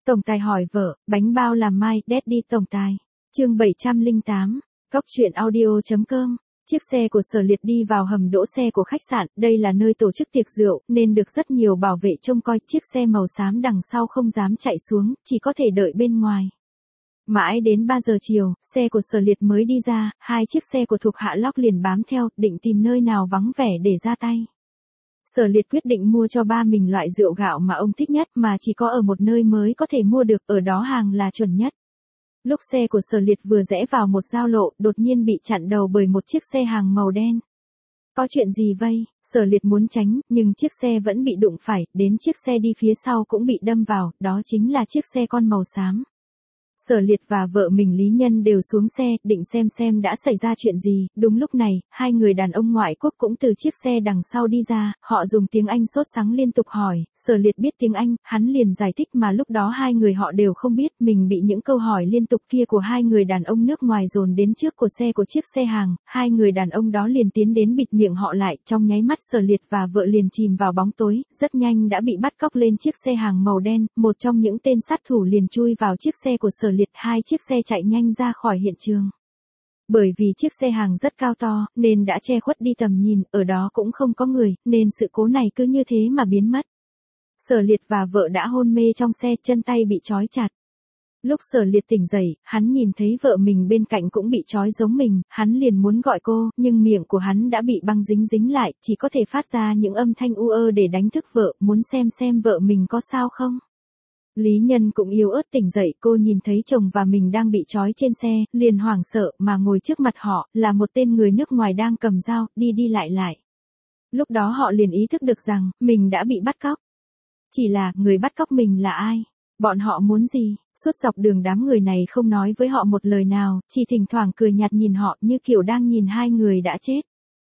Tổng tài hỏi vợ, bánh bao làm mai, Daddy tổng tài. Chương 708. Góc truyện audio.com. Chiếc xe của Sở Liệt đi vào hầm đỗ xe của khách sạn, đây là nơi tổ chức tiệc rượu, nên được rất nhiều bảo vệ trông coi. Chiếc xe màu xám đằng sau không dám chạy xuống, chỉ có thể đợi bên ngoài. Mãi đến 3 giờ chiều, xe của Sở Liệt mới đi ra, hai chiếc xe của thuộc hạ Locke liền bám theo, định tìm nơi nào vắng vẻ để ra tay. Sở Liệt quyết định mua cho ba mình loại rượu gạo mà ông thích nhất mà chỉ có ở một nơi mới có thể mua được, ở đó hàng là chuẩn nhất. Lúc xe của Sở Liệt vừa rẽ vào một giao lộ, đột nhiên bị chặn đầu bởi một chiếc xe hàng màu đen. Có chuyện gì vây? Sở Liệt muốn tránh, nhưng chiếc xe vẫn bị đụng phải, đến chiếc xe đi phía sau cũng bị đâm vào, đó chính là chiếc xe con màu xám. Sở Liệt và vợ mình Lý Nhân đều xuống xe, định xem đã xảy ra chuyện gì. Đúng lúc này, hai người đàn ông ngoại quốc cũng từ chiếc xe đằng sau đi ra, họ dùng tiếng Anh sốt sắng liên tục hỏi. Sở Liệt biết tiếng Anh, hắn liền giải thích mà lúc đó hai người họ đều không biết, mình bị những câu hỏi liên tục kia của hai người đàn ông nước ngoài dồn đến trước của chiếc xe hàng. Hai người đàn ông đó liền tiến đến bịt miệng họ lại, trong nháy mắt Sở Liệt và vợ liền chìm vào bóng tối, rất nhanh đã bị bắt cóc lên chiếc xe hàng màu đen. Một trong những tên sát thủ liền chui vào chiếc xe của Sở Liệt, hai chiếc xe chạy nhanh ra khỏi hiện trường. Bởi vì chiếc xe hàng rất cao to, nên đã che khuất đi tầm nhìn, ở đó cũng không có người, nên sự cố này cứ như thế mà biến mất. Sở Liệt và vợ đã hôn mê trong xe, chân tay bị trói chặt. Lúc Sở Liệt tỉnh dậy, hắn nhìn thấy vợ mình bên cạnh cũng bị trói giống mình, hắn liền muốn gọi cô, nhưng miệng của hắn đã bị băng dính lại, chỉ có thể phát ra những âm thanh u ơ để đánh thức vợ, muốn xem vợ mình có sao không. Lý Nhân cũng yếu ớt tỉnh dậy, cô nhìn thấy chồng và mình đang bị trói trên xe, liền hoảng sợ, mà ngồi trước mặt họ, là một tên người nước ngoài đang cầm dao, đi lại. Lúc đó họ liền ý thức được rằng, mình đã bị bắt cóc. Chỉ là, người bắt cóc mình là ai? Bọn họ muốn gì? Suốt dọc đường đám người này không nói với họ một lời nào, chỉ thỉnh thoảng cười nhạt nhìn họ như kiểu đang nhìn hai người đã chết.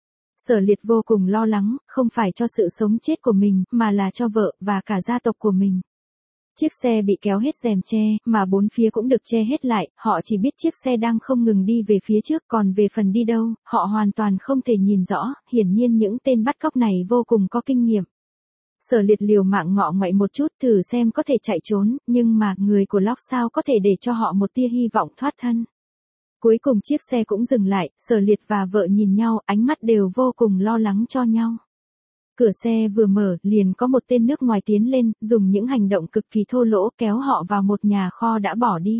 Sở Liệt vô cùng lo lắng, không phải cho sự sống chết của mình, mà là cho vợ, và cả gia tộc của mình. Chiếc xe bị kéo hết rèm che, mà bốn phía cũng được che hết lại, họ chỉ biết chiếc xe đang không ngừng đi về phía trước, còn về phần đi đâu, họ hoàn toàn không thể nhìn rõ, hiển nhiên những tên bắt cóc này vô cùng có kinh nghiệm. Sở Liệt liều mạng ngọ ngoại một chút thử xem có thể chạy trốn, nhưng mà người của Locke sao có thể để cho họ một tia hy vọng thoát thân. Cuối cùng chiếc xe cũng dừng lại, Sở Liệt và vợ nhìn nhau, ánh mắt đều vô cùng lo lắng cho nhau. Cửa xe vừa mở, liền có một tên nước ngoài tiến lên, dùng những hành động cực kỳ thô lỗ kéo họ vào một nhà kho đã bỏ đi.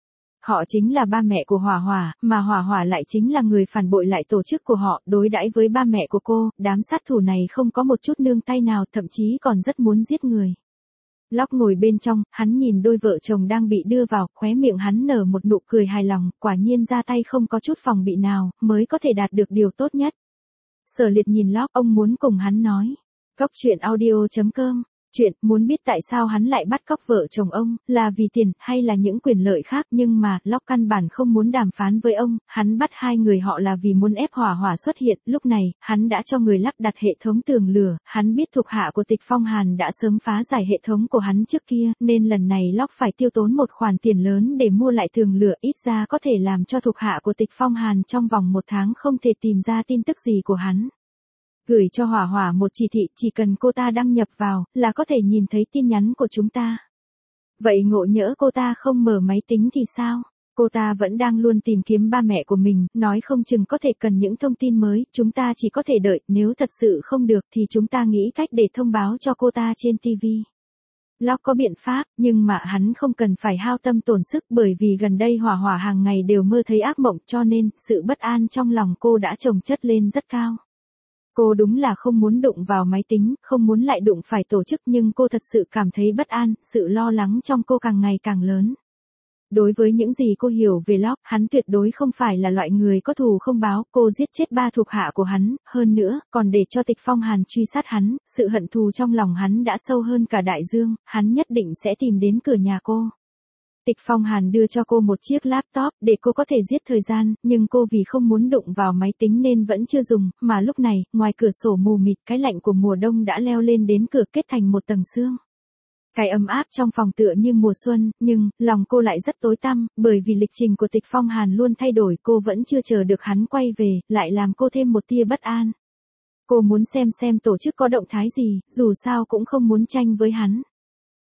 Họ chính là ba mẹ của Hỏa Hỏa, mà Hỏa Hỏa lại chính là người phản bội lại tổ chức của họ, đối đãi với ba mẹ của cô, đám sát thủ này không có một chút nương tay nào, thậm chí còn rất muốn giết người. Locke ngồi bên trong, hắn nhìn đôi vợ chồng đang bị đưa vào, khóe miệng hắn nở một nụ cười hài lòng, quả nhiên ra tay không có chút phòng bị nào, mới có thể đạt được điều tốt nhất. Sở Liệt nhìn Locke, ông muốn cùng hắn nói. Góc truyện audio.com. Chuyện, muốn biết tại sao hắn lại bắt cóc vợ chồng ông, là vì tiền, hay là những quyền lợi khác, nhưng mà, Locke căn bản không muốn đàm phán với ông, hắn bắt hai người họ là vì muốn ép Hỏa Hỏa xuất hiện, lúc này, hắn đã cho người lắp đặt hệ thống tường lửa, hắn biết thuộc hạ của Tịch Phong Hàn đã sớm phá giải hệ thống của hắn trước kia, nên lần này Locke phải tiêu tốn một khoản tiền lớn để mua lại tường lửa, ít ra có thể làm cho thuộc hạ của Tịch Phong Hàn trong vòng 1 tháng không thể tìm ra tin tức gì của hắn. Gửi cho Hỏa Hỏa một chỉ thị, chỉ cần cô ta đăng nhập vào, là có thể nhìn thấy tin nhắn của chúng ta. Vậy ngộ nhỡ cô ta không mở máy tính thì sao? Cô ta vẫn đang luôn tìm kiếm ba mẹ của mình, nói không chừng có thể cần những thông tin mới, chúng ta chỉ có thể đợi, nếu thật sự không được thì chúng ta nghĩ cách để thông báo cho cô ta trên TV. Locke có biện pháp, nhưng mà hắn không cần phải hao tâm tổn sức, bởi vì gần đây Hỏa Hỏa hàng ngày đều mơ thấy ác mộng, cho nên, sự bất an trong lòng cô đã chồng chất lên rất cao. Cô đúng là không muốn đụng vào máy tính, không muốn lại đụng phải tổ chức, nhưng cô thật sự cảm thấy bất an, sự lo lắng trong cô càng ngày càng lớn. Đối với những gì cô hiểu về Locke, hắn tuyệt đối không phải là loại người có thù không báo, cô giết chết 3 thuộc hạ của hắn, hơn nữa, còn để cho Tịch Phong Hàn truy sát hắn, sự hận thù trong lòng hắn đã sâu hơn cả đại dương, hắn nhất định sẽ tìm đến cửa nhà cô. Tịch Phong Hàn đưa cho cô một chiếc laptop để cô có thể giết thời gian, nhưng cô vì không muốn đụng vào máy tính nên vẫn chưa dùng, mà lúc này, ngoài cửa sổ mù mịt, cái lạnh của mùa đông đã leo lên đến cửa kết thành một tầng sương. Cái ấm áp trong phòng tựa như mùa xuân, nhưng, lòng cô lại rất tối tăm, bởi vì lịch trình của Tịch Phong Hàn luôn thay đổi, cô vẫn chưa chờ được hắn quay về, lại làm cô thêm một tia bất an. Cô muốn xem tổ chức có động thái gì, dù sao cũng không muốn tranh với hắn.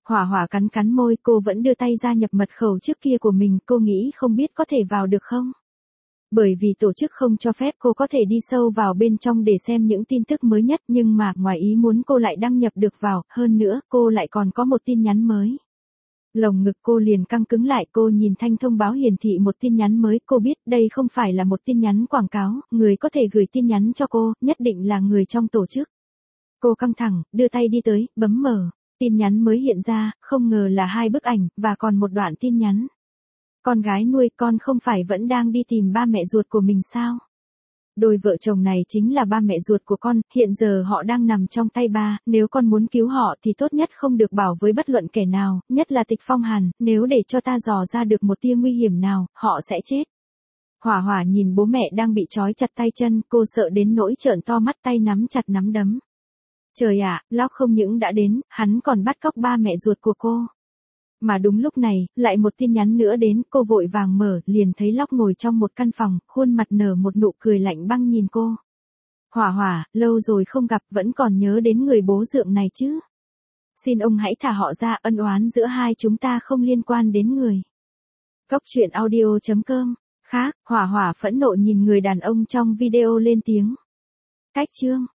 Hỏa Hỏa cắn cắn môi, cô vẫn đưa tay ra nhập mật khẩu trước kia của mình, cô nghĩ không biết có thể vào được không? Bởi vì tổ chức không cho phép cô có thể đi sâu vào bên trong để xem những tin tức mới nhất, nhưng mà ngoài ý muốn cô lại đăng nhập được vào, hơn nữa cô lại còn có một tin nhắn mới. Lồng ngực cô liền căng cứng lại, cô nhìn thanh thông báo hiển thị một tin nhắn mới, cô biết đây không phải là một tin nhắn quảng cáo, người có thể gửi tin nhắn cho cô, nhất định là người trong tổ chức. Cô căng thẳng, đưa tay đi tới, bấm mở, tin nhắn mới hiện ra, không ngờ là 2 bức ảnh, và còn một đoạn tin nhắn. Con gái nuôi, con không phải vẫn đang đi tìm ba mẹ ruột của mình sao? Đôi vợ chồng này chính là ba mẹ ruột của con, hiện giờ họ đang nằm trong tay ba, nếu con muốn cứu họ thì tốt nhất không được bảo với bất luận kẻ nào, nhất là Tịch Phong Hàn, nếu để cho ta dò ra được một tia nguy hiểm nào, họ sẽ chết. Hỏa Hỏa nhìn bố mẹ đang bị trói chặt tay chân, cô sợ đến nỗi trợn to mắt, tay nắm chặt nắm đấm. Trời ạ, Lóc không những đã đến, hắn còn bắt cóc ba mẹ ruột của cô. Mà đúng lúc này, lại một tin nhắn nữa đến, cô vội vàng mở, liền thấy Lóc ngồi trong một căn phòng, khuôn mặt nở một nụ cười lạnh băng nhìn cô. Hỏa Hỏa, lâu rồi không gặp, vẫn còn nhớ đến người bố dượng này chứ? Xin ông hãy thả họ ra, ân oán giữa hai chúng ta không liên quan đến người. Cóc truyện audio.com. Khác, Hỏa Hỏa phẫn nộ nhìn người đàn ông trong video lên tiếng. Cách chương.